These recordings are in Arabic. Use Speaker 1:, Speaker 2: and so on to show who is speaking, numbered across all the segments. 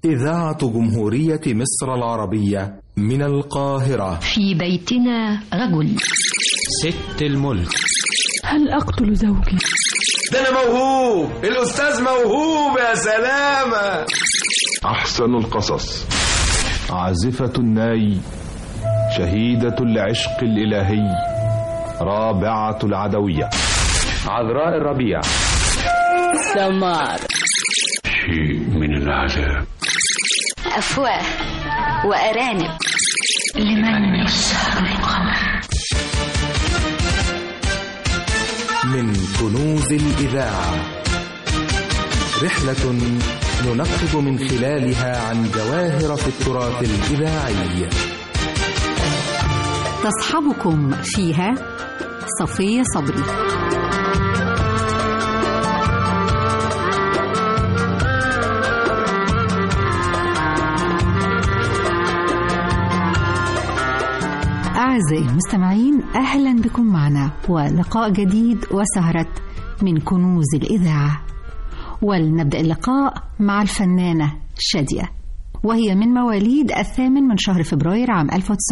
Speaker 1: إذاعة جمهورية مصر العربية من القاهرة.
Speaker 2: في بيتنا رجل.
Speaker 3: ست الملك.
Speaker 4: هل أقتل زوجي؟
Speaker 5: ده أنا موهوب، الأستاذ موهوب يا سلامة.
Speaker 6: أحسن القصص. عازفة الناي، شهيدة العشق الإلهي، رابعة العدوية،
Speaker 7: عذراء الربيع،
Speaker 4: سمار،
Speaker 7: شيء من العذاب،
Speaker 2: أفواه وأرانب، لمن يسهر القمر.
Speaker 1: من كنوز الإذاعة، رحلة ننقب من خلالها عن جواهر في التراث الإذاعي.
Speaker 8: تصحبكم فيها صفية صبري. أعزائي المستمعين، أهلا بكم معنا ولقاء جديد وسهرة من كنوز الإذاعة. ولنبدأ اللقاء مع الفنانة شادية، وهي من مواليد 8 شهر فبراير عام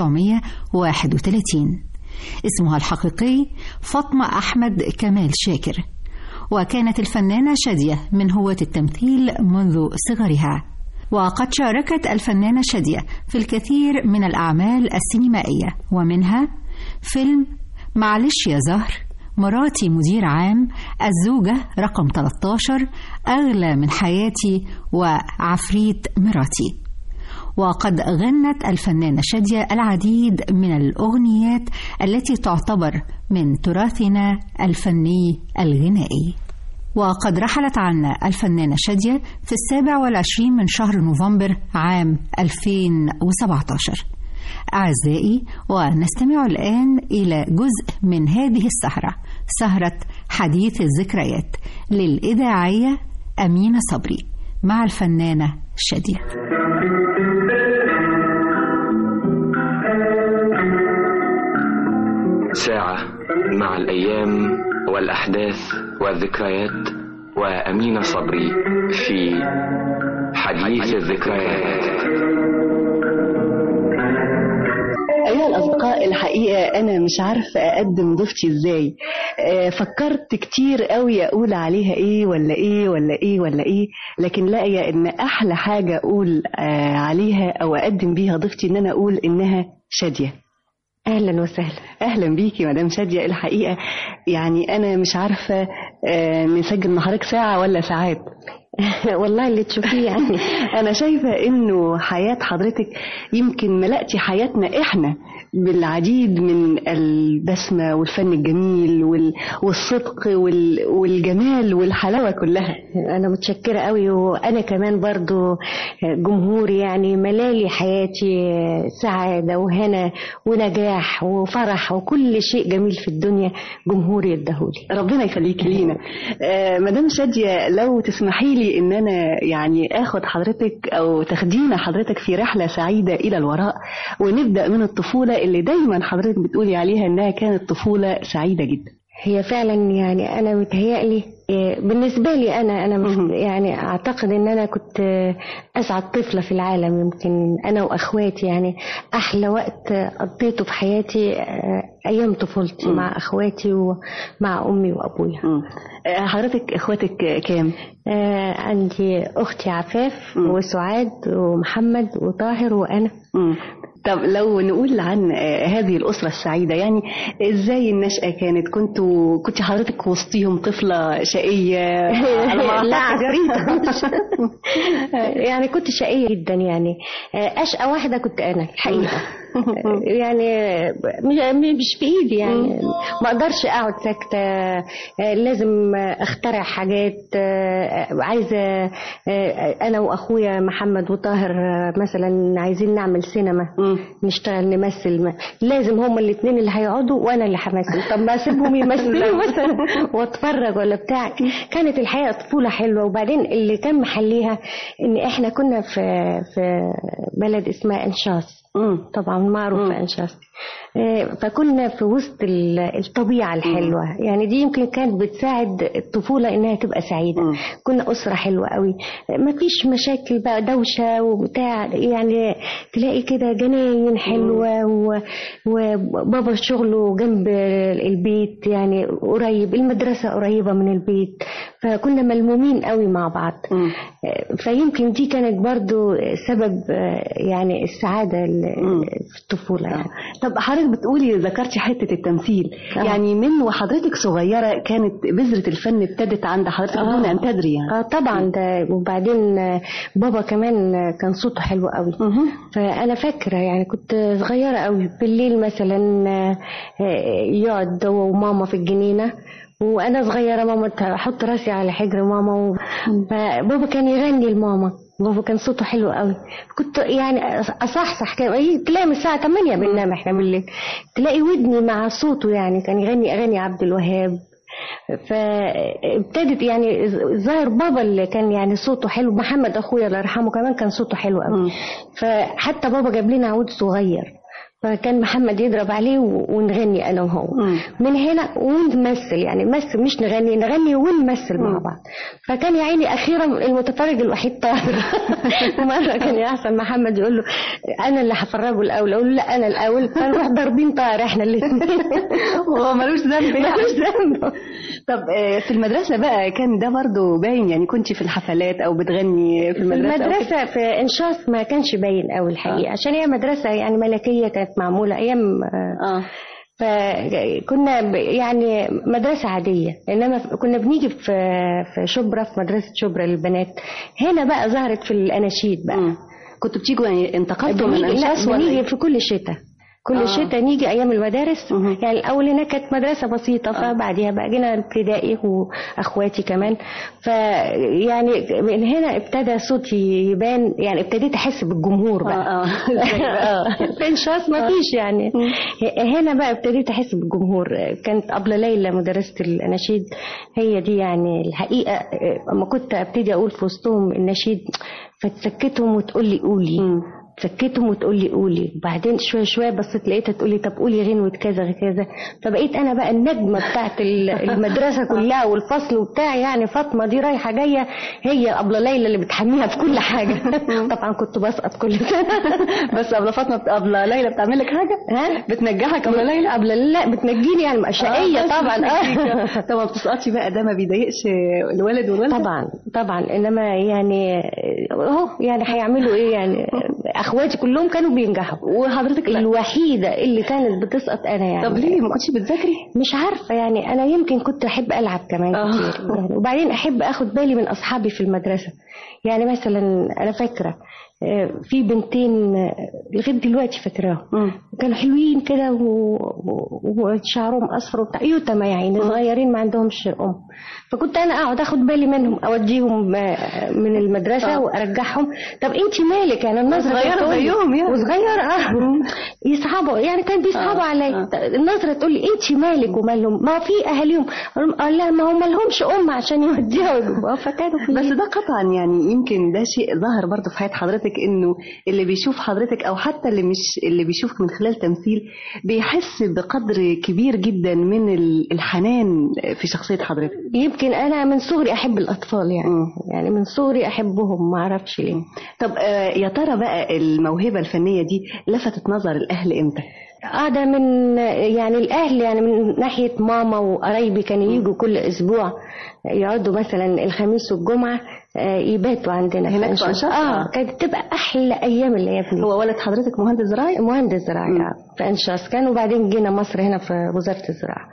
Speaker 8: 1931. اسمها الحقيقي فاطمة أحمد كمال شاكر، وكانت الفنانة شادية من هواة التمثيل منذ صغرها، وقد شاركت الفنانة شادية في الكثير من الأعمال السينمائية، ومنها فيلم معلش يا زهر، مراتي مدير عام، الزوجة رقم 13، أغلى من حياتي، وعفريت مراتي. وقد غنت الفنانة شادية العديد من الأغنيات التي تعتبر من تراثنا الفني الغنائي. وقد رحلت عنا الفنانة شادية في 27 من شهر نوفمبر عام 2017. أعزائي، ونستمع الآن إلى جزء من هذه السهرة، سهرة حديث الذكريات للإذاعية أمينة صبري مع الفنانة شادية.
Speaker 9: ساعة مع الأيام والأحداث والذكريات، وأمينة صبري في حديث الذكريات.
Speaker 10: أيها الأصدقاء، الحقيقة أنا مش عارفة أقدم ضيفتي إزاي. فكرت كتير قوي أقول عليها إيه ولا إيه ولا إيه ولا إيه، لكن لاقية إن أحلى حاجة أقول عليها أو أقدم بيها ضيفتي إن أنا أقول إنها شادية.
Speaker 11: أهلا وسهلا.
Speaker 10: أهلا بيكي مدام شادية. الحقيقة يعني أنا مش عارفة نسجل مع حضرتك ساعة ولا ساعات.
Speaker 11: والله اللي تشوفيه يعني.
Speaker 10: أنا شايفة إنه حياة حضرتك يمكن ملأتي حياتنا إحنا بالعديد من البسمة والفن الجميل والصدق والجمال والحلاوة كلها.
Speaker 11: أنا متشكرة قوي، وأنا كمان برضو جمهوري يعني ملالي حياتي سعادة وهنا ونجاح وفرح وكل شيء جميل في الدنيا جمهوري يدهولي.
Speaker 10: ربنا يخليك لينا. مدام شادية، لو تسمحي لي إن أنا يعني أخد حضرتك أو تاخدينا حضرتك في رحلة سعيدة إلى الوراء، ونبدأ من الطفولة اللي دايما حضرتك بتقولي عليها إنها كانت طفولة سعيدة جدا.
Speaker 11: هي فعلا يعني أنا متهيألي بالنسبة لي أنا يعني أعتقد إن أنا كنت أسعد طفلة في العالم. يمكن أنا وأخواتي يعني أحلى وقت قضيته في حياتي أيام طفولتي مع أخواتي ومع أمي وأبويا.
Speaker 10: حضرتك أخواتك كام؟
Speaker 11: عندي أختي عفاف وسعاد ومحمد وطاهر وأنا.
Speaker 10: طب لو نقول عن هذه الأسرة السعيدة، يعني إزاي النشأة كانت؟ كنت حضرتك وسطيهم طفلة شقية؟
Speaker 11: لا عفريتة. يعني كنت شقية جدا، يعني أشقى واحدة كنت أنا الحقيقة. يعني مش في ايدي، يعني ما اقدرش اقعد ساكته، لازم اخترع حاجات. عايزه انا واخويا محمد وطاهر مثلا عايزين نعمل سينما، نشتغل نمثل، لازم هما الاثنين اللي هيقعدوا وانا اللي همثل. طب ما اسيبهم يمثلوا مثلا واتفرج ولا بتاع. كانت الحقيقه طفوله حلوه. وبعدين اللي كان محليها ان احنا كنا في بلد اسمها انشاص، طبعا معروفة أنشاص. فكنا في وسط الطبيعة الحلوة. يعني دي يمكن كانت بتساعد الطفولة انها تبقى سعيدة. كنا أسرة حلوة قوي، ما فيش مشاكل بقى دوشة وبتاع، يعني تلاقي كده جناين حلوة وبابا شغله جنب البيت، يعني قريب، المدرسة قريبة من البيت، فكنا ملمومين قوي مع بعض. فيمكن دي كانت برضو سبب يعني السعادة في الطفولة يعني.
Speaker 10: طب حضرتك بتقولي ذكرتي حتة التمثيل، يعني من وحضرتك صغيرة كانت بذرة الفن ابتدت عند حضرتك دون أن تدري يعني؟
Speaker 11: طبعا ده. وبعدين بابا كمان كان صوته حلو قوي. فأنا فاكرة يعني كنت صغيرة قوي، بالليل مثلا يقعد وماما في الجنينة وانا صغيره، ماما احط راسي على حجر ماما فبابا كان يغني لماما. بابا كان صوته حلو قوي، كنت يعني اصحصح تلاقي من الساعه 8 بننام احنا بالليل، تلاقي ودني مع صوته، يعني كان يغني اغاني عبد الوهاب. فابتدت يعني ظاهر بابا اللي كان يعني صوته حلو، محمد اخويا الله يرحمه كمان كان صوته حلو قوي. فحتى بابا جاب لنا عود صغير، فكان محمد يضرب عليه ونغني انا وهو. من هنا ونمثل، يعني نمثل مش نغني ونمثل مع بعض. فكان يا عيني اخيرا المتفرج الوحيد طاهر. مره كان يحسن محمد يقول له انا اللي هفرجه الاول، اقول له لا انا الاول، فنروح ضاربين طاهر احنا الاثنين.
Speaker 10: هو ملوش ذنب يعني.
Speaker 11: ملوش ذنب.
Speaker 10: طب في المدرسه بقى كان ده برضو باين، يعني كنت في الحفلات او بتغني في
Speaker 11: المدرسه في انشاص ما كانش باين قوي الحقيقه، عشان هي مدرسه يعني ملكيه كانت معمولة أيام. فكنا يعني مدرسة عادية، إنما كنا بنيجي في شبرا، في مدرسة شبرا للبنات. هنا بقى ظهرت في الأناشيد بقى.
Speaker 10: كنتوا بتيجوا يعني انتقلتوا من أنشاص
Speaker 11: ولا بنيجي في كل شتاء؟ كل شتاء نيجي ايام المدارس. يعني الاول هنا كانت مدرسه بسيطه، فبعديها بقى جينا الابتدائي واخواتي كمان. فيعني من هنا ابتدى صوتي يبان، يعني ابتديت احس بالجمهور بقى. في انشاص ما فيش يعني. هنا بقى ابتديت احس بالجمهور. كانت أبلة ليلى مدرسه الاناشيد، هي دي يعني الحقيقه. اما كنت ابتدي اقول في وسطهم النشيد فتسكتهم وتقول لي قولي، سكتهم وتقول لي قولي. وبعدين شويه شويه بصيت لقيتها تقول لي طب قولي غنوه كذا كذا. فبقيت انا بقى النجمه بتاعت المدرسه كلها والفصل وبتاعي، يعني فاطمه دي رايحه جايه، هي أبلة ليلى اللي بتحميها في كل حاجه. طبعا كنت بسقط كل سنه.
Speaker 10: بس أبلة ليلى بتعمل لك حاجه؟ بتنجحك أبلة ليلى؟
Speaker 11: لا بتنجيني يعني شقيه طبعا.
Speaker 10: طب ما بتسقطش بقى، ده ما بيضايقش الولد والولده؟
Speaker 11: طبعا انما يعني اهو يعني هيعملوا ايه يعني. اخواتي كلهم كانوا بينجحوا وحضرتك الوحيده اللي كانت بتسقط انا يعني.
Speaker 10: طب ليه ما كنتش بتذاكري؟
Speaker 11: مش عارفه يعني، انا يمكن كنت احب العب كمان كتير يعني. وبعدين احب اخد بالي من اصحابي في المدرسه. يعني مثلا انا فاكره في بنتين لغايه دلوقتي فاكراهم، كانوا حلوين كده وشعرهم اصفر وبتاع، يتامى يعني صغيرين ما عندهمش ام. فكنت انا اقعد اخد بالي منهم، اوديهم من المدرسه وارجعهم. طب انت مالك يعني؟ النظره
Speaker 10: صغيره زيهم يعني
Speaker 11: وصغيره يصعبوا يعني، كان بيصعبوا عليا. النظره تقول لي انت مالك ومالهم؟ ما في اهاليهم. قال لها ما هم مالهمش ام عشان يوديها ويجيبوها. فكانوا
Speaker 10: بس ده قطعا يعني يمكن ده شيء ظاهر برضه في حياه حضرتك، انه اللي بيشوف حضرتك او حتى اللي بيشوفك من خلال تمثيل بيحس بقدر كبير جدا من الحنان في شخصيه حضرتك.
Speaker 11: يمكن انا من صغري احب الاطفال يعني من صغري احبهم، ما اعرفش ليه.
Speaker 10: طب يا ترى بقى الموهبه الفنيه دي لفتت نظر الاهل امتى؟
Speaker 11: ده من يعني الاهل، يعني من ناحيه ماما وقرايبي كانوا يجوا كل اسبوع، يقعدوا مثلا الخميس والجمعه يباتوا عندنا
Speaker 10: هناك في أنشاص.
Speaker 11: كانت تبقى احلى ايام اللي يا ابني.
Speaker 10: هو ولد حضرتك مهندس زراعي؟
Speaker 11: مهندس زراعي في أنشاص كان، وبعدين جينا مصر هنا في وزاره الزراعه.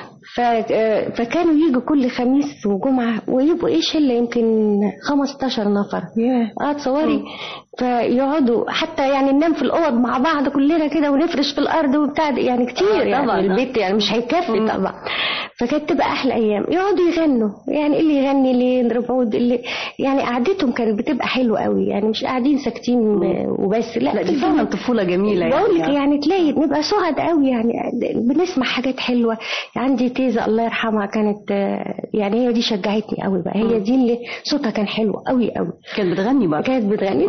Speaker 11: فكانوا يجوا كل خميس وجمعه ويبقوا شله يمكن 15 نفر. تصوري. فيقعدوا حتى يعني ننام في الاوض مع بعض كلنا كده ونفرش في الارض وبتاع يعني كتير يعني البيت يعني مش هيكفي طبعا. فكانت تبقى احلى ايام. يقعدوا يغنوا، يعني اللي يغني اللي يضرب عود، اللي يعني قعدتهم كانت بتبقى حلوه قوي، يعني مش قاعدين ساكتين وبس. لا
Speaker 10: دي فعلا طفوله جميله يعني.
Speaker 11: بقول لك يعني تلاقي نبقى سعد قوي يعني، بنسمع حاجات حلوه. عندي تيزه الله يرحمها كانت يعني هي دي شجعتني قوي بقى، هي دي اللي صوتها كان حلو قوي قوي.
Speaker 10: كانت بتغني برضه؟
Speaker 11: كانت بتغني، تقعد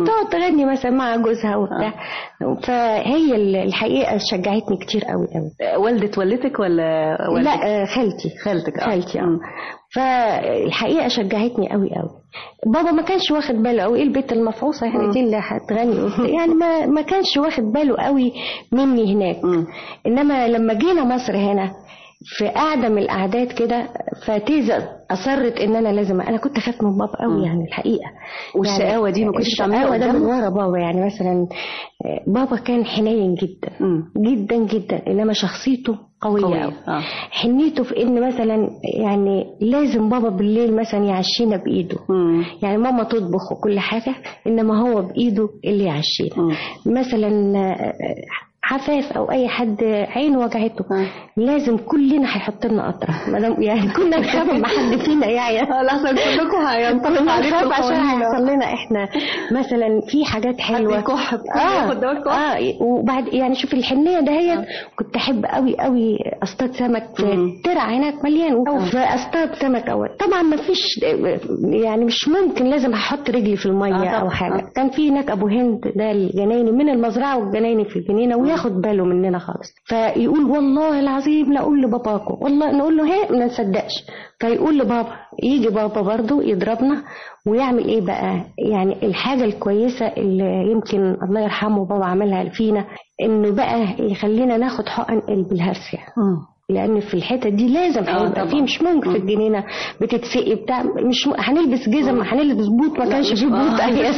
Speaker 11: تغني مثلا مع جوزها وبتاع. فهي الحقيقه شجعتني كتير قوي قوي.
Speaker 10: والدتك ولا
Speaker 11: لا خالتي فالحقيقه شجعتني قوي قوي. بابا ما كانش واخد باله قوي، ايه البنت المفعوصه يعني دي اللي هتغني يعني ما كانش واخد باله قوي مني هناك. انما لما جينا مصر هنا في قعده من القعدات كده، فتيزة اصرت ان انا لازم، انا كنت اخاف من بابا قوي يعني الحقيقه.
Speaker 10: والشقاوه دي ما كنتش تعملها
Speaker 11: ده من ورا بابا. يعني مثلا بابا كان حنين جدا جدا جدا، انما شخصيته قويه قوي. حنيته في ان مثلا يعني لازم بابا بالليل مثلا يعشينا بايده. يعني ماما تطبخ وكل حاجه، انما هو بايده اللي يعشينا. مثلا حفاف او اي حد عينه وجعته لازم كلنا هيحط لنا قطره، يعني كنا نخاف ما حد فينا يعني
Speaker 10: لحظه كلكم هينطبق عليكم
Speaker 11: عشان هيحصل لنا احنا مثلا في حاجات حلوه
Speaker 10: كح
Speaker 11: وبعد يعني شوف الحنيه دهيت. كنت احب قوي قوي اصطاد سمك في ترع هناك مليان، فاصطاد سمك اول. طبعا ما فيش يعني مش ممكن لازم احط رجلي في الميه او حاجه. كان في هناك ابو هند ده الجنايني من المزرعه والجنايني في الجنينه ياخد باله مننا خالص. فيقول والله العظيم لا اقول لباباكم، والله نقول له هي ما نصدقش. فيقول لبابا، يجي بابا برضه يضربنا ويعمل ايه بقى. يعني الحاجه الكويسه اللي يمكن الله يرحمه بابا عملها فينا، انه بقى يخلينا ناخد حقن قلب الهرسه. لان في الحته دي لازم هيبقى فيه، مش ممكن في الجنينه بتتسقي بتاع، مش هنلبس جزم، هنلبس بوت، ما كانش في بوت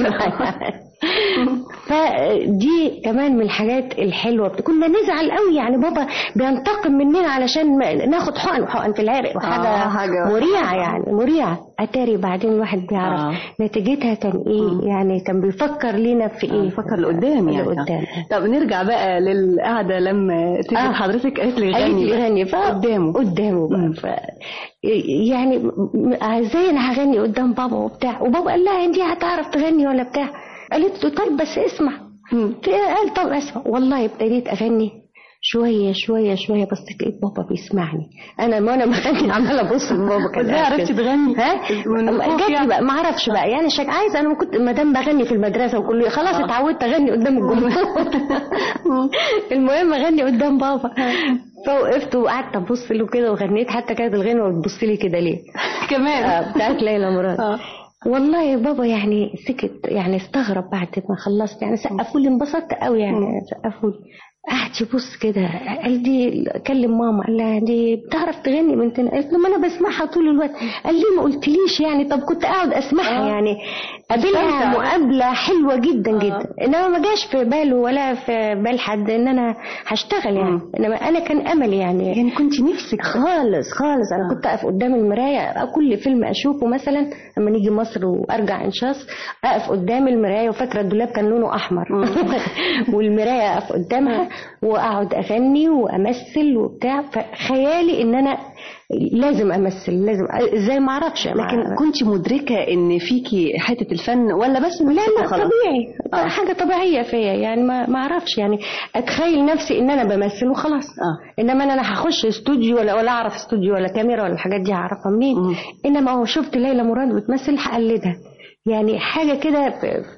Speaker 11: فدي كمان من الحاجات الحلوه. كنا نزعل قوي يعني بابا بينتقم مننا علشان ناخد حقن في العرق وحاجه مريعه يعني مريعه. اتاري بعدين الواحد بيعرف نتيجتها كان ايه. يعني كان بيفكر لينا في ايه،
Speaker 10: بيفكر لقدام يعني لقدام. طب نرجع بقى للقعده لما تيجي حضرتك قالت لي غني قدامه
Speaker 11: بقى. يعني ازاي انا هغني قدام بابا وبتاع، وبابا قال لها انت هتعرف تغني ولا بتاع. قالت له طيب بس اسمع. قال طب اسمع. والله ابتديت اغني شويه شويه شويه، بس لقيت بابا بيسمعني. انا بغني عماله ابص لبابا كده.
Speaker 10: ازاي عرفتي تغني؟
Speaker 11: جاتلي بقى ما اعرفش بقى يعني عايزه. انا كنت ما دام بغني في المدرسه وكله خلاص اتعودت اغني قدام الجمهور. المهم اغني قدام بابا. فوقفت وقعدت ابص له كده وغنيت. حتى كانت الغنوه بتبص لي كده ليه
Speaker 10: كمان
Speaker 11: بتاعت ليلى مراد. والله بابا يعني سكت، يعني استغرب بعد ما خلصت. يعني سقفوا لي، انبسطت قوي يعني سقفوا لي. قعد يبص كده. قال دي كلم ماما، قال لها دي بتعرف تغني بنتنا. قالت له ما انا بسمعها طول الوقت. قال لي ما قلتليش يعني. طب كنت اقعد اسمعها يعني قابلها مقابله حلوه جدا جدا. انما ما جاش في باله ولا في بال حد ان انا هشتغل يعني. انما انا كان املي يعني
Speaker 10: كنت نفسك
Speaker 11: خالص. انا كنت اقف قدام المرايه كل فيلم اشوفه مثلا لما نيجي مصر وارجع انشاص، اقف قدام المرايه. وفاكره الدولاب كان لونه احمر والمرايه اقف قدامها واقعد اغني وامثل وبتاع. فخيالي ان انا لازم امثل، لازم ازاي ما اعرفش.
Speaker 10: لكن كنت مدركه ان فيكي حته الفن ولا بس
Speaker 11: لا طبيعي. حاجه طبيعيه فيا يعني. ما اعرفش يعني اتخيل نفسي ان انا بمثل وخلاص. انما انا هخش استوديو ولا اعرف استوديو ولا كاميرا ولا الحاجات دي هعرفها منين. انما هو شفت ليلى مراد بتمثل هقلدها يعني. حاجه كده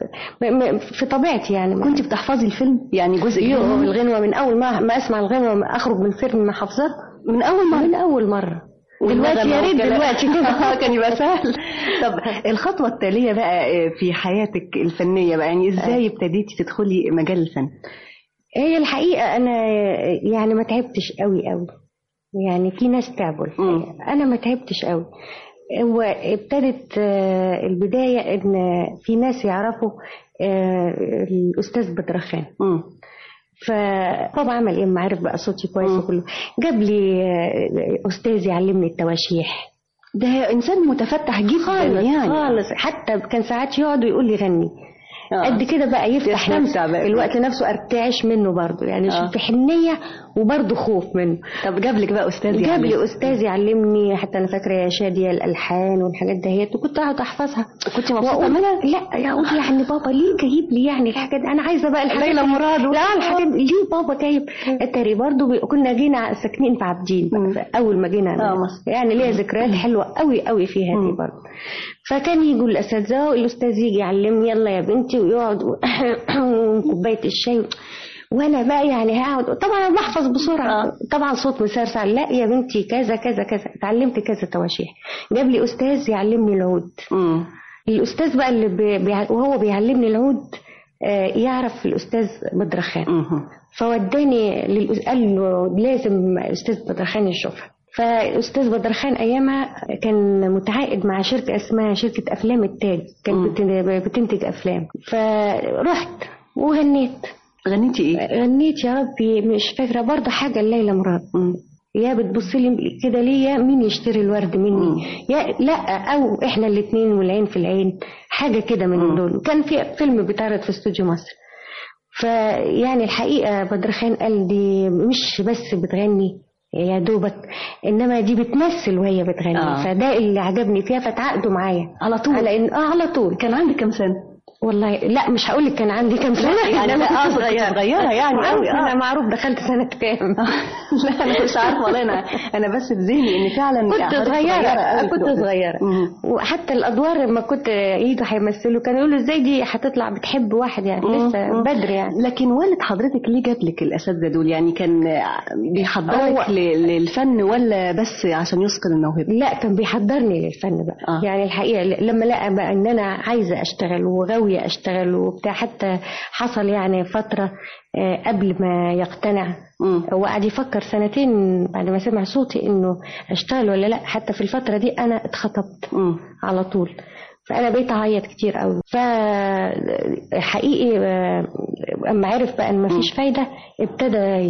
Speaker 11: في طبيعتي يعني.
Speaker 10: كنت بتحفظي الفيلم يعني جزء
Speaker 11: الغنوه من اول ما اسمع الغنوه اخرج من الفيلم حافظاه
Speaker 10: من اول مره.
Speaker 11: دلوقتي يا ريت دلوقتي كده
Speaker 10: كان يبقى سهل. طب الخطوه التاليه بقى في حياتك الفنيه بقى، يعني ازاي ابتديتي تدخلي مجال الفن؟
Speaker 11: هي الحقيقه انا يعني ما تعبتش قوي يعني. في ناس تعبوا انا ما تعبتش قوي. هو ابتدت البدايه ان في ناس يعرفوا الاستاذ بدرخان. فبابا عمل ايه ما عرف بقى صوتي كويس وكله. جاب لي استاذ يعلمني التواشيح.
Speaker 10: ده انسان متفتح جدا يعني
Speaker 11: خالص. حتى كان ساعات يقعد ويقول لي غني قد كده بقى يفتح نفسه الوقت نفسه ارتعش منه برضه يعني. في حنيه وبرضه خوف منه.
Speaker 10: طب جاب لك بقى استاذ
Speaker 11: جاب لي استاذ يعلمني. حتى انا فاكره يا شاديه الالحان والحاجات دهيت وكنت اقعد احفظها.
Speaker 10: كنت مبسوطه منها؟
Speaker 11: لا اقول يعني بابا ليه جايب لي يعني الحاجات دي؟ انا عايزه بقى الحاجات
Speaker 10: ليلى مراد.
Speaker 11: لا الحاجات ليه بابا جايب؟ اتاري برضه كنا جينا ساكنين في عابدين اول ما جينا يعني ليا ذكريات حلوه قوي فيها دي برضه. فكان يجوا الاساتذه والاستاذ يجي يعلمني يلا يا بنتي ويقعد كوبايه الشاي وانا بقى يعني هقعد طبعا بحفظ بسرعه طبعا صوت مسرسع لا يا بنتي كذا كذا كذا اتعلمت كذا تواشيح. جاب لي استاذ يعلمني العود. الاستاذ بقى اللي وهو بيعلمني العود يعرف الاستاذ بدرخان فوداني قال له لازم استاذ بدرخان يشوفها. فالاستاذ بدرخان ايامها كان متعاقد مع شركه اسمها شركه افلام التاج كانت بتنتج افلام. فرحت وغنيت.
Speaker 10: غنيتي ايه؟
Speaker 11: غنيت يا ربي مش فاكره برضه حاجه الليله مراد. يا بتبصي لي كده ليه مين يشتري الورد مني يا لا او احنا الاثنين والعين في العين حاجه كده من دول. كان في فيلم بيتعرض في استوديو مصر. فيعني الحقيقه بدرخان قال دي مش بس بتغني يا دوبك انما دي بتمثل وهي بتغني. فده اللي عجبني فيها فتعاقدوا معايا
Speaker 10: على طول.
Speaker 11: على على طول.
Speaker 10: كان عندك كام سنه؟
Speaker 11: والله لا مش هقول لك كان عندي كام سنه
Speaker 10: يعني انا صغيره يعني
Speaker 11: انا معروف دخلت سنه كام.
Speaker 10: لا انا مش عارفه والله انا بس بذهني ان فعلا
Speaker 11: كنت صغيره وحتى الادوار لما كنت يجوا هيمثلوا كانوا يقولوا ازاي دي هتطلع بتحب واحد يعني لسه بدري يعني.
Speaker 10: لكن والد حضرتك ليه جاب لك الاساتذه دول؟ يعني كان بيحضرك للفن ولا بس عشان يثقل الموهبه؟
Speaker 11: لا كان بيحضرني للفن بقى. يعني الحقيقه لما لقى بقى ان انا عايزه اشتغل وغاويه اشتغل وبتاع حتى حصل يعني فتره قبل ما يقتنع هو قعد يفكر سنتين بعد ما سمع صوتي انه اشتغل ولا لا. حتى في الفتره دي انا اتخطبت على طول فانا بقيت اعيط كتير قوي. فحقيقي اما عرف بقى ان مفيش فايده ابتدى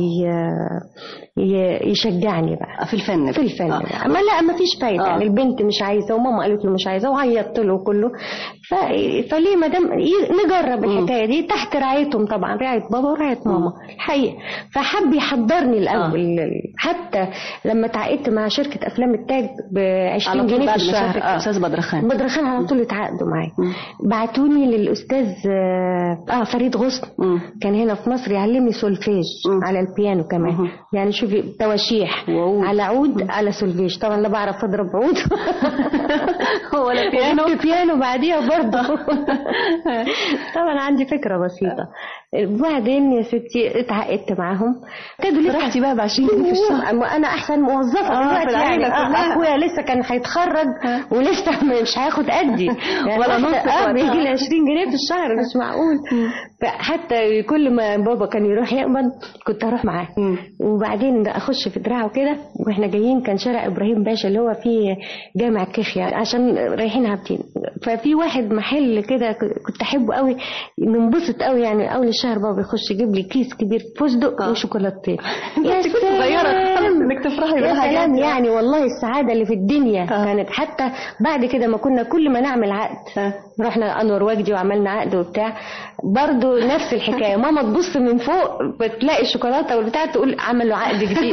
Speaker 11: يشجعني بقى
Speaker 10: في الفن
Speaker 11: اما لا مفيش فايده يعني البنت مش عايزه وماما قالت له مش عايزه وعيطت له كله. فليه ما دام نجرب الحكايه دي تحت رعايتهم طبعا رعايه بابا ورعايه ماما الحقيقه. فحب يحضرني الاول حتى لما تعاقدت مع شركه افلام التاج ب 20 جنيه في الشهر.
Speaker 10: استاذ بدرخان
Speaker 11: على طول اتعاقدوا معايا. بعتوني للاستاذ فريد غصن كان هنا في مصر يعلمني سولفيج على البيانو كمان. يعني شوفي تواشيح على عود على سولفيج. طبعا لا بعرف اضرب عود
Speaker 10: ولا
Speaker 11: بيانو بعديها برضه طبعا عندي فكره بسيطه. وبعدين يا ستي اتعاقدت معاهم
Speaker 10: رحتي بقى ب 20 جنيه في الشهر.
Speaker 11: انا احسن موظفه دلوقتي يعني اخويا لسه كان هيتخرج ولسه مش هياخد قدي يعني
Speaker 10: ولا نص
Speaker 11: بيجي لي 20 جنيه في الشهر مش معقول. حتى كل ما بابا كان يروح يقبض كنت اروح معاه. وبعدين اخش في دراعه كده واحنا جايين كان شارع ابراهيم باشا اللي هو فيه جامع كيخيا عشان رايحين هابتين. ففي واحد محل كده كنت احبه قوي ننبسط قوي يعني اول الشهر بابا يخش يجيب لي كيس كبير فستق وشوكولاتتين.
Speaker 10: يا كنت صغيره انك تفرحي
Speaker 11: بحاجات يعني والله السعاده اللي في الدنيا كانت. حتى بعد كده ما كنا كل ما نعمل عقد رحنا انور وجدي وعملنا عقد وبتاع برضو نفس الحكايه. ماما تبص من فوق بتلاقي الشوكولاته والبتاع تقول عملوا عقد جديد.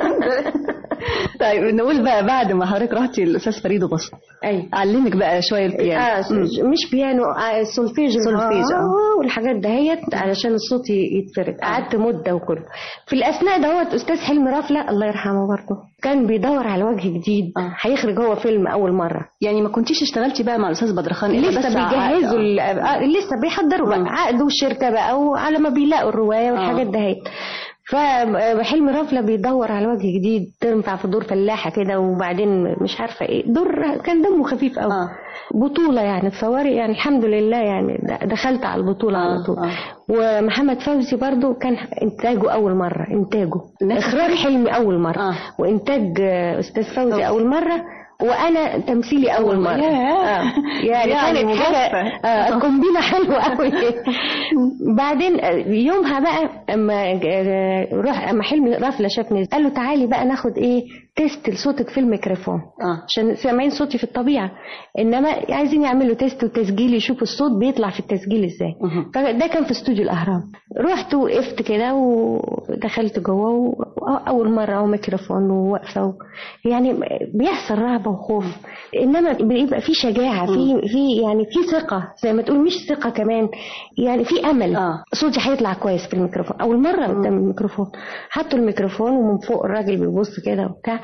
Speaker 10: طيب نقول بقى بعد ما حضرتك رحتي للاستاذ فريد غصن علمك بقى شويه البيانو.
Speaker 11: مش بيانو سولفيج والحاجات دهيت علشان الصوت يتفرد. قعدت مده وكله. في الاثناء دهوت استاذ حلمي رافله الله يرحمه برضه كان بيدور على وجه جديد هيخرج هو فيلم اول مره.
Speaker 10: يعني ما كنتيش اشتغلتي بقى مع الاستاذ بدرخان
Speaker 11: لسه بيجهزوا لسه بيحضروا بقى عقد والشركه بقى وعلى ما بيلاقوا الروايه والحاجات دهيت. فحلمي رافله بيدور على وجه جديد تنفع في دور فلاحه كده وبعدين مش عارفه ايه دور كان دمه خفيف قوي. بطوله يعني تصوري يعني الحمد لله يعني دخلت على البطوله على طول. ومحمد فوزي برضو كان انتاجه اول مره اخراج حلمي اول مره وانتاج استاذ فوزي اول مره وانا تمثيلي اول مره. يعني كانت حاجه كومبينه حلوه قوي. بعدين يومها بقى اما حلمي رافله شافني قال له تعالي بقى ناخد ايه تيست لصوتك في الميكروفون عشان سامعين صوتي في الطبيعه انما عايزين يعملوا تيست وتسجيل يشوفوا الصوت بيطلع في التسجيل ازاي. فده كان في استوديو الاهرام. رحت وقفت كده ودخلت جوه اول مره وميكروفون وواقفه يعني بيحصل رهبه وخوف انما بيبقى في شجاعه في يعني في ثقه زي ما تقول مش ثقه كمان يعني في امل صوتي هيطلع كويس في الميكروفون. اول مره قدام الميكروفون حطوا الميكروفون ومن فوق الراجل بيبص كده وبتاع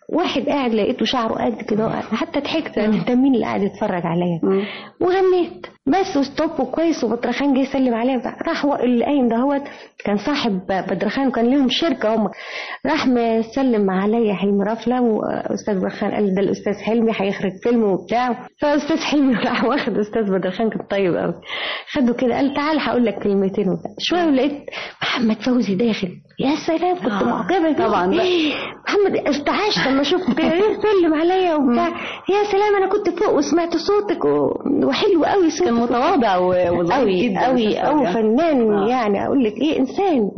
Speaker 11: واحد قاعد لقيته شعره قد كده، حتى ضحكت انت مين اللي قاعد يتفرج عليا، وغنيت بس وستوب وكويس. وبدرخان جه يسلم عليا، راح اللي قايم دهوت كان صاحب بدرخان وكان لهم شركه هم، راح مسلم عليا حلمي رفله، واستاذ بدرخان قال ده الاستاذ حلمي هيخرج فيلم وبتاع. فاستاذ حلمي راح واخد استاذ بدرخان، كان طيب قوي، خده كده قال تعال هقول لك كلمتين وبتاع. شويه ولقيت محمد فوزي داخل، يا سلام كنت معجبه
Speaker 10: طبعا.
Speaker 11: محمد استعاشت لما شفت سلم عليا وبتاع، يا سلام انا كنت فوق وسمعت صوتك وحلو قوي صوتك،
Speaker 10: كان متواضع وظريف جدا
Speaker 11: قوي فنان. يعني اقول لك ايه، انسان.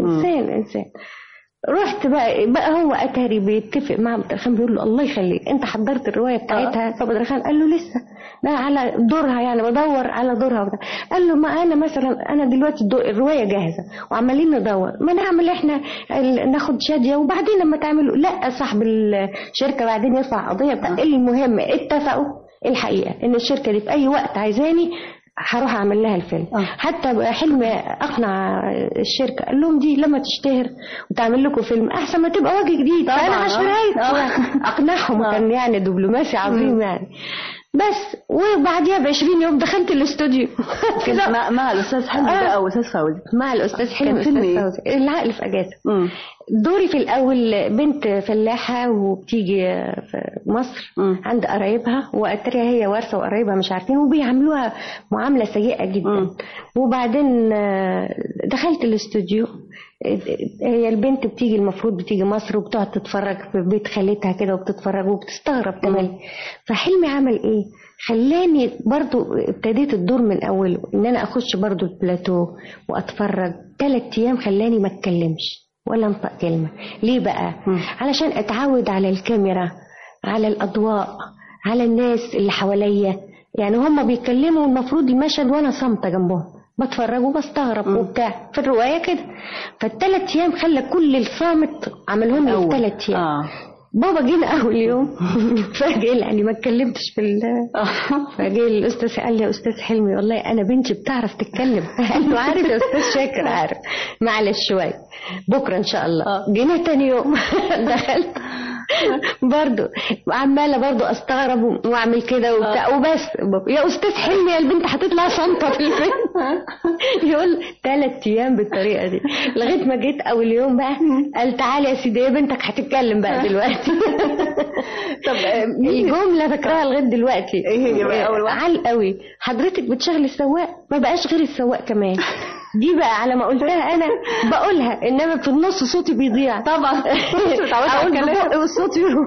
Speaker 11: رحت بقى هو اتاري بيتفق مع بدرخان بيقول له الله يخليك انت حضرت الروايه بتاعتها؟ فبدرخان قال له لسه، ده على دورها يعني بدور على دورها وبتاع. قال له ما انا مثلا انا دلوقتي الروايه جاهزه وعمالين ندور، ما نعمل احنا ناخد شاديه وبعدين لما تعملوا لا صاحب الشركه بعدين يرفع قضيه بتاع. المهم اتفقوا الحقيقه ان الشركه دي في اي وقت عايزاني هروح اعمل لها الفيلم. حتى حلمي اقنع الشركه قال لهم دي لما تشتهر وتعمل لكم فيلم احسن ما تبقى وجه جديد. فانا عشان اقنعهم، كان يعني دبلوماسي عظيم يعني. بس وبعديها ب20 يوم دخلت الاستوديو
Speaker 10: كده مع الاستاذ حلمي بقى واستاذ فوزي.
Speaker 11: مع الاستاذ حلمي واستاذ فوزي، العقل في اجازه. دوري في الاول بنت فلاحه وبتيجي في مصر عند قرايبها، واتريها هي وارثه وقرايبها مش عارفين وبيعاملوها معامله سيئه جدا. وبعدين دخلت الاستوديو، هي البنت بتيجي المفروض بتيجي مصر وبتقعد تتفرج في بيت خالتها كده وبتتفرج وبتستغرب كمان. فحلمي عمل ايه؟ خلاني برضو ابتديت الدور من اوله، ان انا اخش برضو البلاتو واتفرج 3 ايام، خلاني ما اتكلمش ولا انطق كلمه. ليه بقى؟ علشان اتعود على الكاميرا، على الاضواء، على الناس اللي حواليا. يعني هم بيتكلموا المفروض المشهد وانا صامته جنبهم بتفرج وبستغرب وبتاع. في الروايه كده. فال3 ايام خلى كل الصامت عملهم لي 3 ايام. بابا جينا اول يوم فجأة يعني ما اتكلمتش في فجأة الاستاذ قال لي يا استاذ حلمي والله انا بنتي بتعرف تتكلم. قال له عارف يا استاذ شاكر عارف، معلش شويه بكره ان شاء الله. جينا تاني يوم دخلت برضو عماله برضو استغرب واعمل كده وبتاع وبس. يا استاذ حلمي البنت هتطلع صامته في الفيلم. يقول 3 ايام بالطريقه دي لغايه ما جيت اول يوم بقى قال تعالي يا سيدي بنتك هتتكلم بقى دلوقتي. طب الجمله فاكراها لغايه دلوقتي. ايه هي بقى اول واحده؟ عال قوي، حضرتك بتشغل السواق ما بقاش غير السواق كمان. دي بقى على ما قلتها انا بقولها، انما في النص صوتي بيضيع طبعا. اقول ببقي والصوت يروح.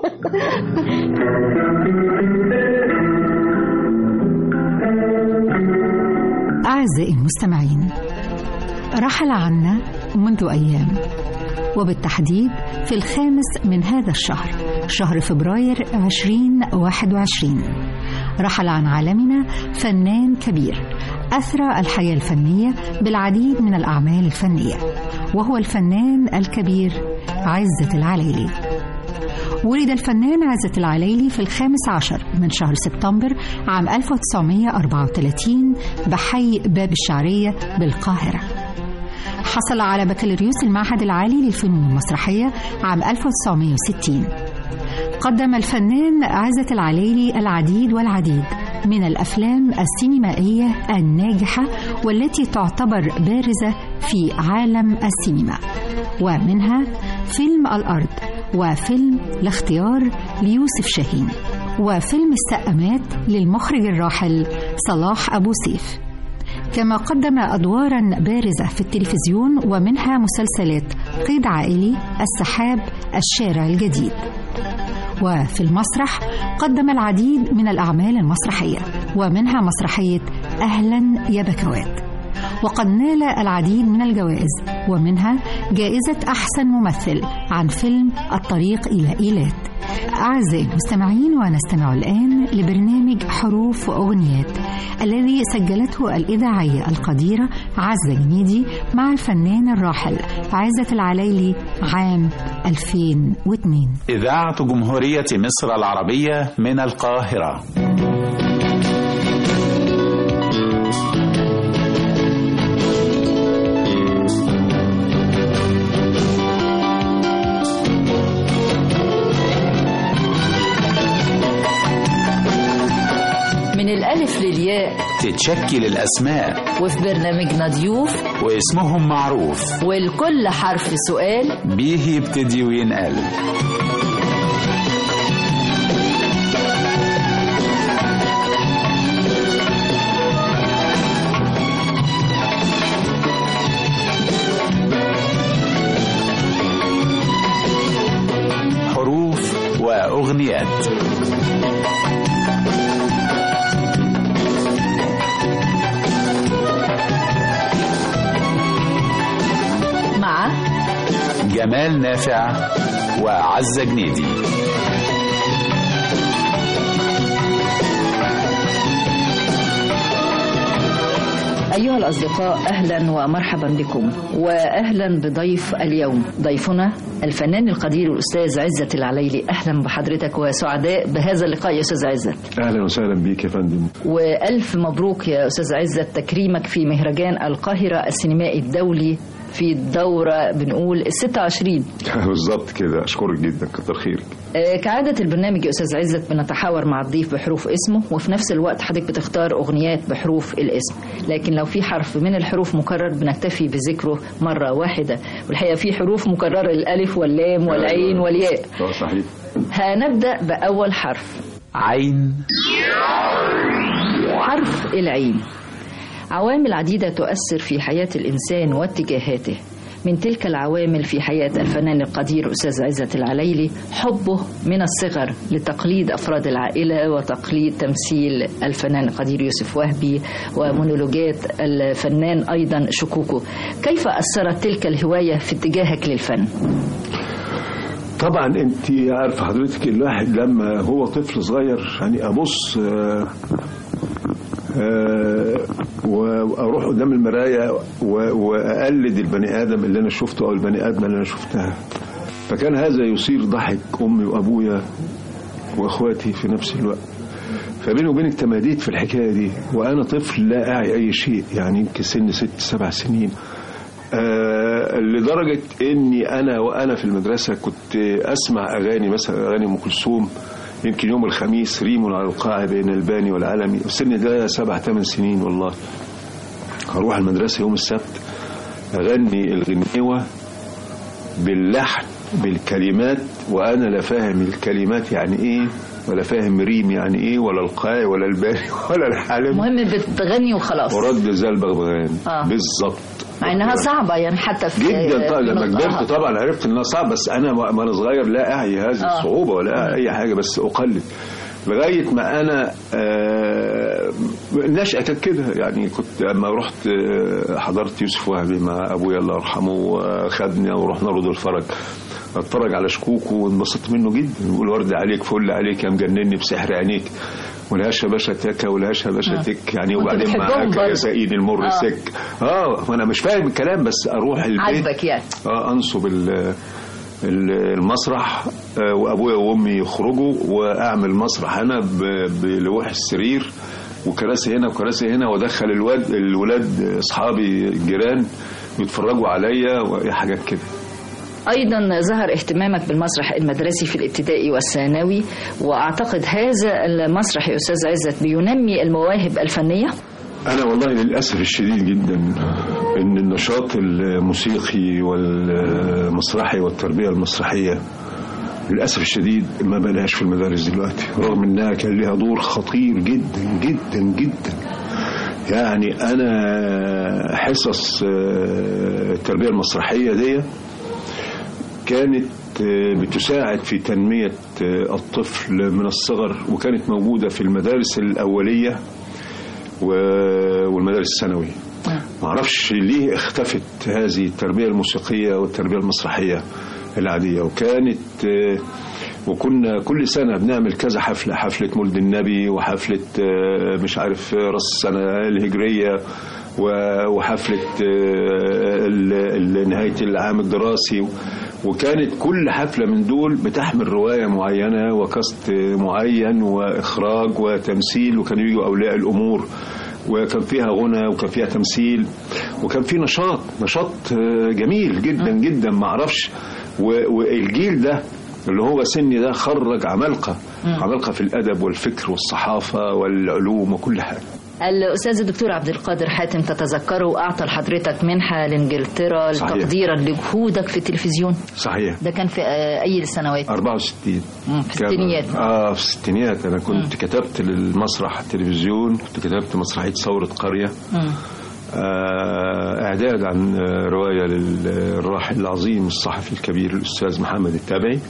Speaker 8: أعزائي المستمعين، رحل عنا منذ أيام، وبالتحديد في 5 من هذا الشهر، شهر فبراير 2021. رحل عن عالمنا فنان كبير أثرى الحياة الفنية بالعديد من الأعمال الفنية، وهو الفنان الكبير عزت العلايلي. ولد الفنان عزت العلايلي في 15 من شهر سبتمبر عام 1934 بحي باب الشعرية بالقاهرة. حصل على بكالوريوس المعهد العالي للفنون المسرحية عام 1960. قدم الفنان عزت العلايلي العديد والعديد من الأفلام السينمائية الناجحة والتي تعتبر بارزة في عالم السينما، ومنها فيلم الأرض، وفيلم الاختيار ليوسف شاهين، وفيلم السقامات للمخرج الراحل صلاح أبو سيف. كما قدم أدوارا بارزة في التلفزيون، ومنها مسلسلات قيد عائلي، السحاب، الشارع الجديد. وفي المسرح قدم العديد من الأعمال المسرحية، ومنها مسرحية أهلا يا بكوات. وقد نال العديد من الجوائز، ومنها جائزة أحسن ممثل عن فيلم الطريق إلى إيلات. أعزائي المستمعين، ونستمع الآن لبرنامج حروف وأغنيات الذي سجلته الإذاعية القديرة عزة جنيدي مع الفنان الراحل عزت العلايلي عام 2002.
Speaker 12: إذاعة جمهورية مصر العربية من القاهرة.
Speaker 4: الأزياء
Speaker 12: تتشكل الأسماء،
Speaker 4: وفي برنامجنا ضيوف
Speaker 12: واسمهم معروف،
Speaker 4: والكل حرف سؤال
Speaker 12: بيه يبتدي وينقل. حروف وأغنيات.
Speaker 4: مع
Speaker 12: جمال نافع وعزة جنيدي.
Speaker 4: أيها الأصدقاء، أهلا ومرحبا بكم، وأهلا بضيف اليوم. ضيفنا الفنان القدير الأستاذ عزت العليلي. أهلا بحضرتك وسعداء بهذا اللقاء يا أستاذ عزت.
Speaker 13: أهلا وسهلا بيك يا فندم.
Speaker 4: وألف مبروك يا أستاذ عزت تكريمك في مهرجان القاهرة السينمائي الدولي في الدورة بنقول 26.
Speaker 13: بالظبط كده، أشكرك جدا، كتر خيرك.
Speaker 4: كعادة البرنامج يا أستاذ عزت بنتحاور مع الضيف بحروف اسمه، وفي نفس الوقت حضرتك بتختار أغنيات بحروف الاسم، لكن لو في حرف من الحروف مكرر بنكتفي بذكره مرة واحدة، والحقيقة في حروف مكررة، الألف واللام والعين والياء.
Speaker 13: صحيح.
Speaker 4: هنبدأ بأول حرف،
Speaker 12: عين.
Speaker 4: حرف العين. عوامل عديدة تؤثر في حياة الإنسان واتجاهاته. من تلك العوامل في حياة الفنان القدير أستاذ عزت العليلي حبه من الصغر لتقليد أفراد العائلة وتقليد تمثيل الفنان القدير يوسف وهبي ومونولوجات الفنان أيضا شكوكو. كيف أثرت تلك الهواية في اتجاهك للفن؟
Speaker 13: طبعا انت عارفه حضرتك، الواحد لما هو طفل صغير يعني ابص واروح قدام المرايه واقلد البني ادم اللي انا شفته او البني ادم اللي انا شفتها، فكان هذا يثير ضحك امي وابويا واخواتي في نفس الوقت. فبيني وبينك تماديت في الحكايه دي وانا طفل لا اعي اي شيء، يعني يمكن سن 6-7 سنين، لدرجه اني وانا في المدرسه كنت اسمع اغاني، مثلا اغاني ام كلثوم، يمكن يوم الخميس ريم على القاع بين الباني والعلمي، السن ده 7-8 سنين والله. هروح المدرسة يوم السبت أغني الغنيوة باللحن بالكلمات، وأنا لا فاهم الكلمات يعني إيه، ولا فاهم ريم يعني إيه، ولا القاع ولا الباني ولا الحلم.
Speaker 4: المهم بتغني وخلاص.
Speaker 13: ورد زي البغبغان. بالظبط.
Speaker 4: مع انها صعبة يعني حتى في
Speaker 13: جدا. طبعا لما كبرت طبعا عرفت انها صعبة، بس انا وانا صغير لا اعي هذه الصعوبة ولا أعي اي حاجة، بس اقلد لغاية ما انا النشأة كانت كده. يعني كنت لما رحت حضرت يوسف وهبي مع ابويا الله يرحمه، وخدني ورحنا رود الفرج اتفرج على شكوكو وانبسطت منه جدا. يقول ورد عليك فل عليك يا مجنني بسحر عينيك، والهاش يا باشا تكا والهاش يا باشا تك، يعني وبعدين معاك يا سقيني المر سك. وانا مش فاهم الكلام، بس اروح البيت
Speaker 4: عجبك يعني.
Speaker 13: انصب المسرح، وابويا وامي يخرجوا، واعمل مسرح انا بلوح السرير وكراسي هنا وكراسي هنا، وادخل الولاد اصحابي الجيران يتفرجوا عليا وحاجات كده.
Speaker 4: أيضا ظهر اهتمامك بالمسرح المدرسي في الابتدائي والثانوي، وأعتقد هذا المسرح يا أستاذ عزت بينمي المواهب الفنية.
Speaker 13: أنا والله للأسف الشديد جدا إن النشاط الموسيقي والمسرحي والتربية المسرحية للأسف الشديد ما بلاش في المدارس دلوقتي، رغم إنها كان لها دور خطير جدا جدا جدا. يعني أنا حصص التربية المسرحية دي كانت بتساعد في تنمية الطفل من الصغر، وكانت موجودة في المدارس الأولية والمدارس الثانوية. معرفش ليه اختفت هذه التربية الموسيقية والتربية المسرحية العادية. وكنا كل سنة بنعمل كذا حفلة مولد النبي، وحفلة مش عارف راس السنة الهجرية، وحفلة نهاية العام الدراسي، وكانت كل حفلة من دول بتحمل رواية معينة وكاست معين وإخراج وتمثيل، وكانوا يجوا أولياء الأمور، وكان فيها غنى وكان فيها تمثيل، وكان في نشاط جميل جدا جدا. معرفش، والجيل ده اللي هو سني ده خرج عمالقة في الأدب والفكر والصحافة والعلوم وكل حاجة.
Speaker 4: الأستاذ الدكتور عبد القادر حاتم تتذكره أعطى لحضرتك منحة لإنجلترا تقديرا لجهودك في التلفزيون.
Speaker 13: صحيح.
Speaker 4: ده كان في أي السنوات؟
Speaker 13: 64.
Speaker 4: في الستينيات.
Speaker 13: في الستينيات. أنا كنت كتبت للمسرح التلفزيون، كنت كتبت مسرحية ثورة قرية، إعداد عن رواية للراحل العظيم الصحفي الكبير الأستاذ محمد التابعي.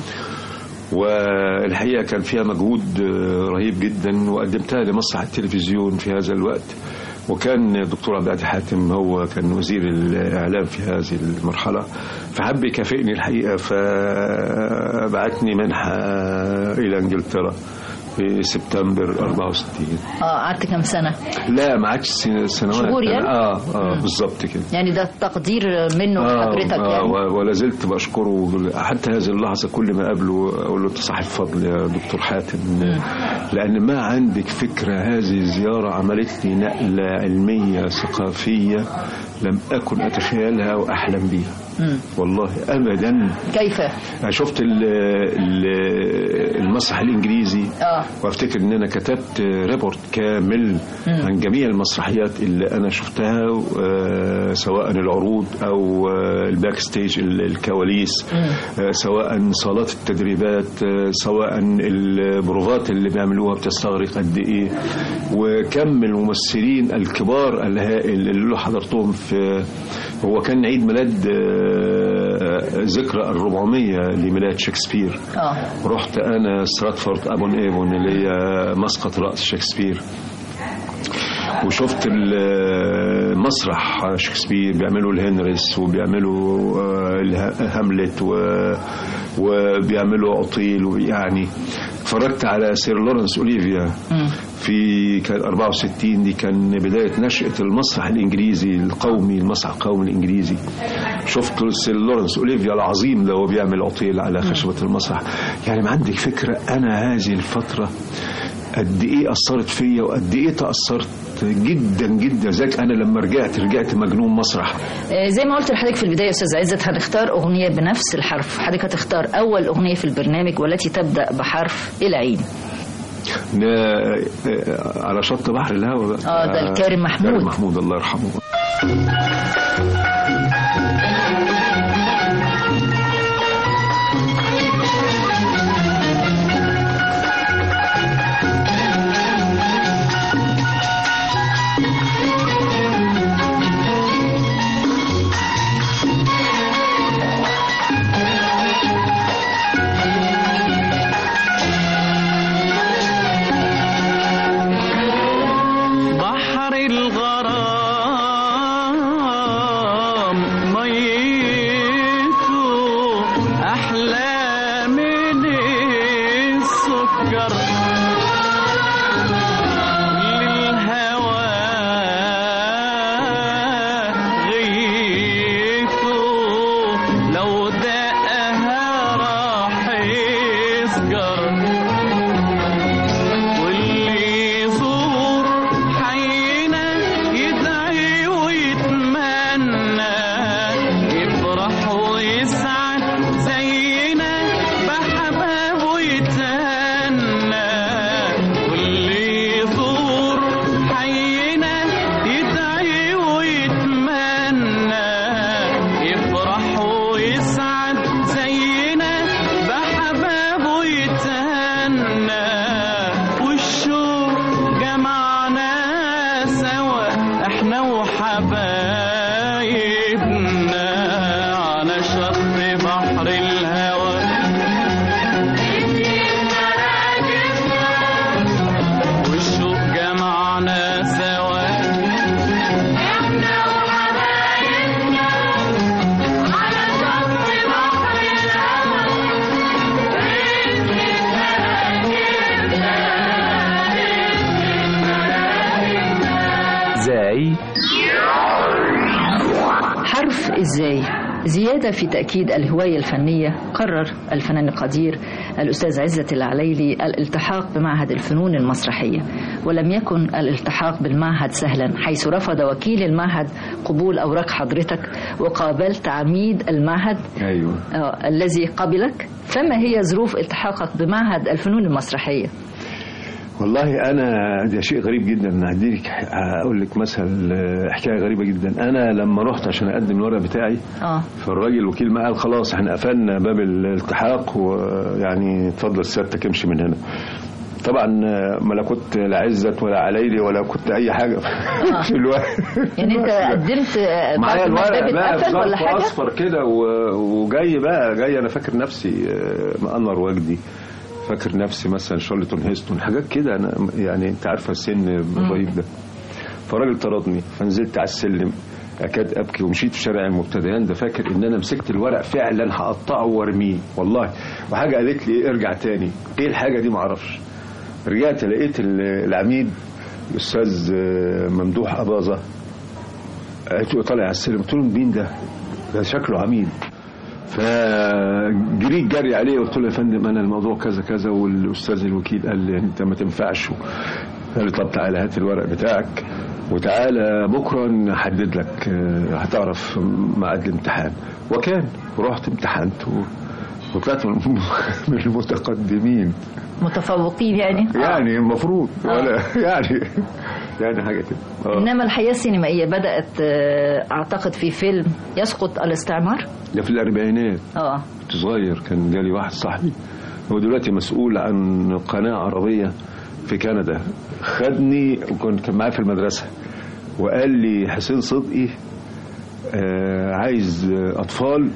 Speaker 13: والحقيقة كان فيها مجهود رهيب جدا، وقدمتها لمسرح التلفزيون في هذا الوقت، وكان الدكتور عبد القادر حاتم هو كان وزير الإعلام في هذه المرحلة، فحب يكافئني الحقيقة، فبعتني منحة إلى إنجلترا في سبتمبر 64.
Speaker 4: قعدت كم سنة؟
Speaker 13: لا ما عادش سنوات.
Speaker 4: شهور يعني؟
Speaker 13: بالظبط كده.
Speaker 4: يعني ده تقدير منه لحضرتك يعني.
Speaker 13: ولا زلت بشكره حتى هذه اللحظة، كل ما قابله أقول له أنت صاحب فضل يا دكتور حاتم، لأن ما عندك فكرة، هذه الزيارة عملت لي نقلة علمية ثقافية لم أكن أتخيلها وأحلم بها. والله أبدا.
Speaker 4: كيف؟
Speaker 13: شفت المسرح الإنجليزي، وافتكر ان انا كتبت ريبورت كامل عن جميع المسرحيات اللي انا شفتها، سواء العروض او الباك ستيج الكواليس، سواء صالات التدريبات، سواء البروفات اللي بيعملوها بتستغرق قد ايه، وكم الممثلين الكبار الهائل اللي حضرتهم في، هو كان عيد ميلاد ذكرى 400 لميلاد شكسبير. رحت انا ستراتفورد ابون ايفون اللي هي مسقط رأس شكسبير، وشفت المسرح شكسبير بيعملوا الهنريس وبيعملوا هاملت وبيعملوا عطيل، ويعني اتفرجت على سير لورنس أوليفيا في كان 64. دي كان بداية نشأة المسرح الإنجليزي القومي، المسرح القومي الإنجليزي. شفت سير لورنس أوليفيا العظيم ده وبيعمل عطيل على خشبة المسرح. يعني ما عندك فكرة أنا هذه الفترة قد إيه أثرت فيا وقد إيه تأثرت جدا جدا. ذاك أنا لما رجعت مجنون مسرح.
Speaker 4: زي ما قلت لحضرتك في البداية أستاذ عزت، هنختار أغنية بنفس الحرف. حضرتك هتختار أول أغنية في البرنامج والتي تبدأ بحرف العين.
Speaker 13: على شط بحر الهوى بقى.
Speaker 4: ده الكارم محمود.
Speaker 13: كارم محمود الله يرحمه.
Speaker 4: حرف إزاي زيادة في تأكيد الهواية الفنية. قرر الفنان القدير الأستاذ عزت العليلي الالتحاق بمعهد الفنون المسرحية، ولم يكن الالتحاق بالمعهد سهلا، حيث رفض وكيل المعهد قبول أوراق حضرتك وقابلت عميد المعهد.
Speaker 13: أيوة.
Speaker 4: الذي قبلك. فما هي ظروف التحاقك بمعهد الفنون المسرحية؟
Speaker 13: والله انا ده شيء غريب جدا. هديك اقول لك مثلا حكايه غريبه جدا. انا لما رحت عشان اقدم الورق بتاعي فالراجل الوكيل ما قال خلاص احنا قفلنا باب الالتحاق ويعني اتفضل سيادتك امشي من هنا. طبعا ما لا كنت لا عزت ولا عليلي ولا كنت اي حاجه في الورق.
Speaker 4: يعني انت قدمت
Speaker 13: معايا الورق بقى
Speaker 4: في
Speaker 13: ظرف اصفر كده وجاي انا فاكر نفسي مأنر وجدي، فاكر نفسي مثلا شارلتون هيستون، حاجات كده. انا يعني انت عارفه السن الضعيف ده. فالراجل طردني، فنزلت على السلم اكاد ابكي ومشيت في شارع المبتدئين ده. فاكر ان انا مسكت الورق فعلا هقطعه وارميه والله. وحاجه قالت لي ارجع تاني. ايه الحاجه دي؟ ما اعرفش. رجعت لقيت العميد الاستاذ ممدوح اباظه طالع على السلم. قلت له مين ده؟ ده شكله عميد. فجريت جري عليه وقلت له يا فندم انا الموضوع كذا كذا والاستاذ الوكيل قال لي انت ما تنفعش. قال لي طب تعالى هات الورق بتاعك وتعالى بكره نحدد لك هتعرف ميعاد الامتحان. وكان ورحت امتحنت وطلعت من المتقدمين
Speaker 4: متفوقين
Speaker 13: يعني المفروض ولا يعني حاجه كده.
Speaker 4: انما الحياه السينمائيه بدات اعتقد في فيلم يسقط الاستعمار
Speaker 13: ده في الاربعينات. كنت صغير. كان جالي واحد صاحبي هو دلوقتي مسؤول عن قناه عربيه في كندا، خدني وكان معايا في المدرسه وقال لي حسين صدقي عايز اطفال.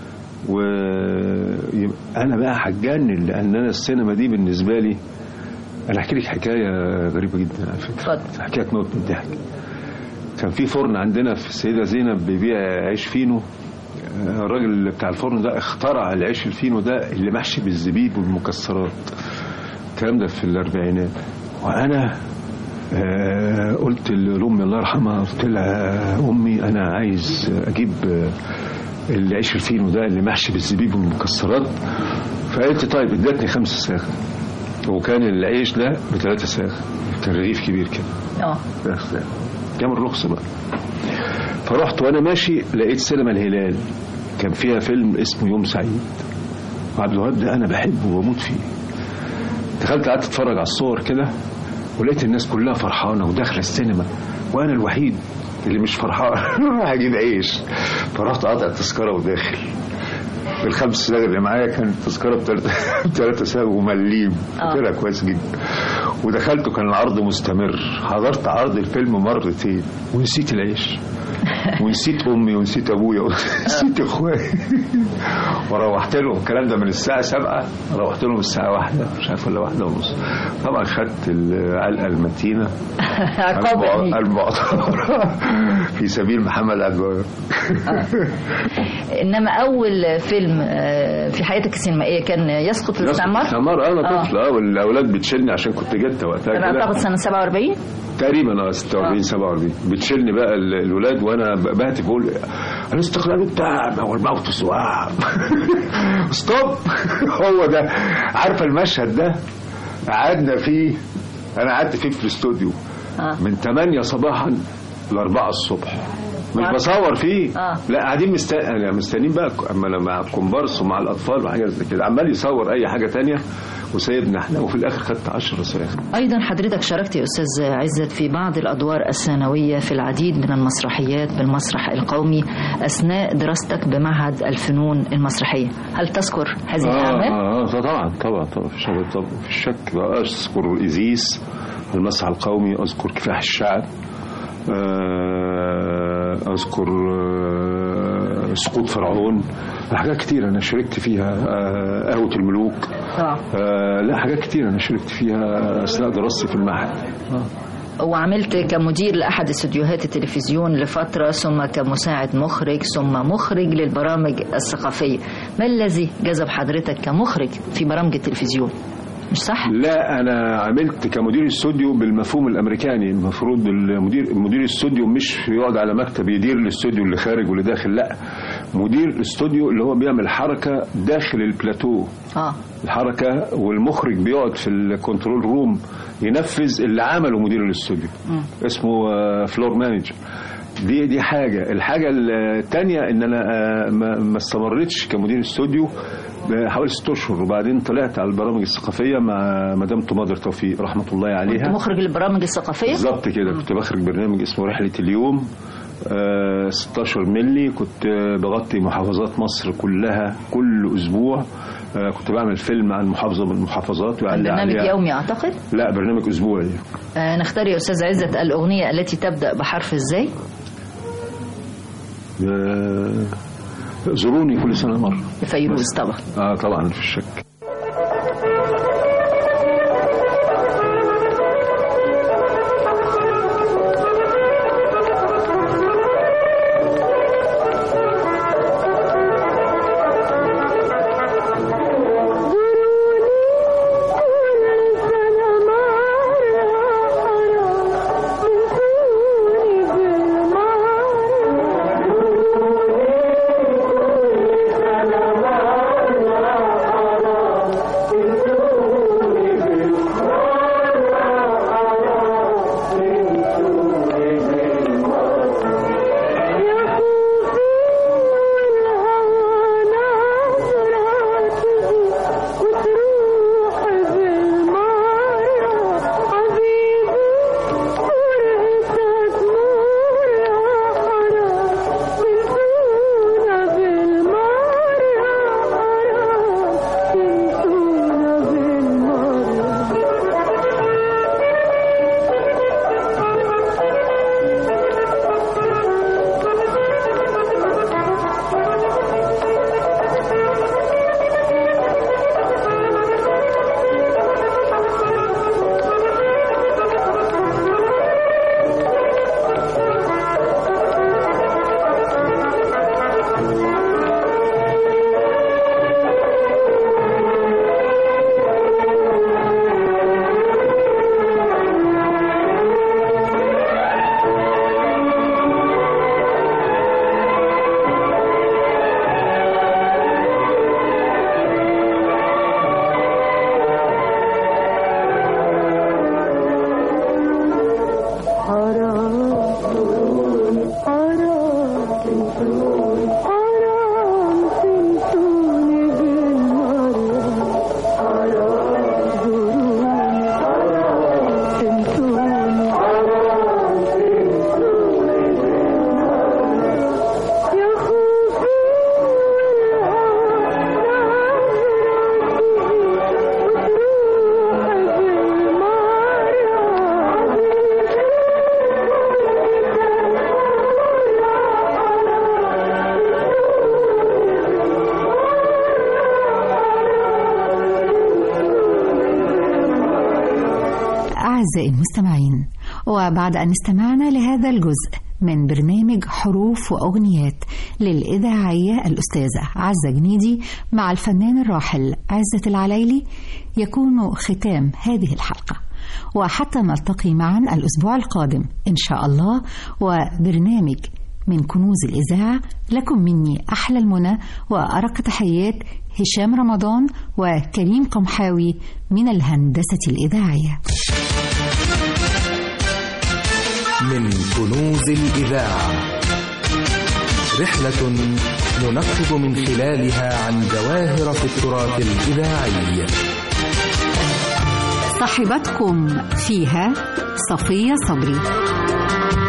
Speaker 13: وانا بقى هتجنن لان انا السينما دي بالنسبه لي. انا احكي لك حكايه غريبه جدا على فكره، حكايه تموت من الضحك. كان في فرن عندنا في السيده زينب بيبيع عيش فينو. الراجل بتاع الفرن ده اخترع العيش الفينو ده اللي محشي بالزبيب والمكسرات. الكلام ده في الاربعينات. وانا قلت لامي الله يرحمها، قلت لها امي انا عايز اجيب العيش الفينو ده اللي محشي بالزبيب والمكسرات. فقالت طيب ادتني 5 صاغ. وكان العيش ده ب3 صاغ. كان رغيف كبير كده. كان الرخص بقى. فرحت وانا ماشي لقيت سينما الهلال كان فيها فيلم اسمه يوم سعيد. وعبد الوهاب ده انا بحبه وبموت فيه. دخلت قعدت اتفرج على الصور كده ولقيت الناس كلها فرحانه وداخله السينما وانا الوحيد اللي مش فرحان. هجيب عيش. فرحت قاطع التذكره وداخل. ال5 صاغ اللي معايا كانت التذكره ب3 صاغ ومليم. طلع كويس جدا. ودخلت وكان العرض مستمر. حضرت عرض الفيلم مرتين ونسيت العيش ونسيت امي ونسيت ابويا ونسيت اخواتي. وروحت لهم الكلام ده من الساعه 7. روحت لهم الساعه 1 مش عارف ولا 1:30. طبعا خدت العلقه المتينه المعتبره في سبيل محمد عبد.
Speaker 4: انما اول فيلم في حياتك السينمائيه كان يسقط الاستعمار.
Speaker 13: انا طفل والاولاد بتشيلني عشان كنت جت وقتها كده.
Speaker 4: انا اعتقد سنه 47
Speaker 13: تقريبا. 46 47 بتشيلني بقى الولاد وانا بهتف بقول الاستقلال التام والموت سواء. ستوب. هو ده. عارفه المشهد ده قعدنا فيه. انا قعدت فيه في الاستوديو من 8 صباحا ل4 الصبح. مش بصور فيه. لا قاعدين مستنيين بقى اما مع الكومبارس ومع الاطفال وحاجات زي كده. عمال يصور اي حاجه تانية وسايبنا احنا. وفي الاخر خدت 10 صاغ.
Speaker 4: ايضا حضرتك شاركت يا استاذ عزت في بعض الادوار الثانويه في العديد من المسرحيات بالمسرح القومي اثناء دراستك بمعهد الفنون المسرحيه. هل تذكر هذه الاعمال؟
Speaker 13: طبعا في الشك. اذكر ايزيس المسرح القومي، اذكر كفاح الشعب، اذكر سقوط فرعون. حاجات كتير انا شاركت فيها. قهوة الملوك. لا حاجات كتير انا شاركت فيها اثناء دراستي في المعهد.
Speaker 4: وعملت كمدير لأحد استوديوهات التلفزيون لفترة، ثم كمساعد مخرج، ثم مخرج للبرامج الثقافية. ما الذي جذب حضرتك كمخرج في برامج التلفزيون؟ مش صح؟
Speaker 13: لا أنا عملت كمدير استوديو بالمفهوم الأمريكاني. المفروض مدير الاستوديو مش يقعد على مكتب يدير الاستوديو اللي خارج واللي داخل. لا، مدير الاستوديو اللي هو بيعمل حركة داخل البلاتو. الحركة. والمخرج بيقعد في الكنترول روم ينفذ اللي عمله مدير الاستوديو. اسمه فلور مانجر. دي حاجة. الحاجة الثانية ان انا ما استمرتش كمدير استوديو حوالي 6 أشهر، وبعدين طلعت على البرامج الثقافية مع مدام مادر توفيق رحمة الله عليها.
Speaker 4: كنت مخرج البرامج الثقافية؟
Speaker 13: بالظبط كده. كنت بخرج برنامج اسمه رحلة اليوم 16 ملي. كنت بغطي محافظات مصر كلها كل أسبوع. كنت بعمل فيلم عن محافظة من المحافظات.
Speaker 4: برنامج يومي أعتقد؟
Speaker 13: لا، برنامج أسبوعي.
Speaker 4: نختار يا أستاذ عزت الأغنية التي تبدأ بحرف ازاي؟
Speaker 13: زوروني كل سنة مرة.
Speaker 4: فيروز طبعا.
Speaker 13: طبعا في الشك.
Speaker 8: أعزائي المستمعين، وبعد أن استمعنا لهذا الجزء من برنامج حروف وأغنيات للإذاعية الأستاذة عزة جنيدي مع الفنان الراحل عزت العليلي، يكون ختام هذه الحلقة، وحتى نلتقي معا الأسبوع القادم إن شاء الله وبرنامج من كنوز الإذاعة. لكم مني أحلى المنى وأرق تحيات هشام رمضان وكريم قمحاوي من الهندسة الإذاعية.
Speaker 1: من كنوز الإذاعة، رحلة ننقب من خلالها عن جواهر في التراث الإذاعي.
Speaker 8: صاحبتكم فيها صفية صبري.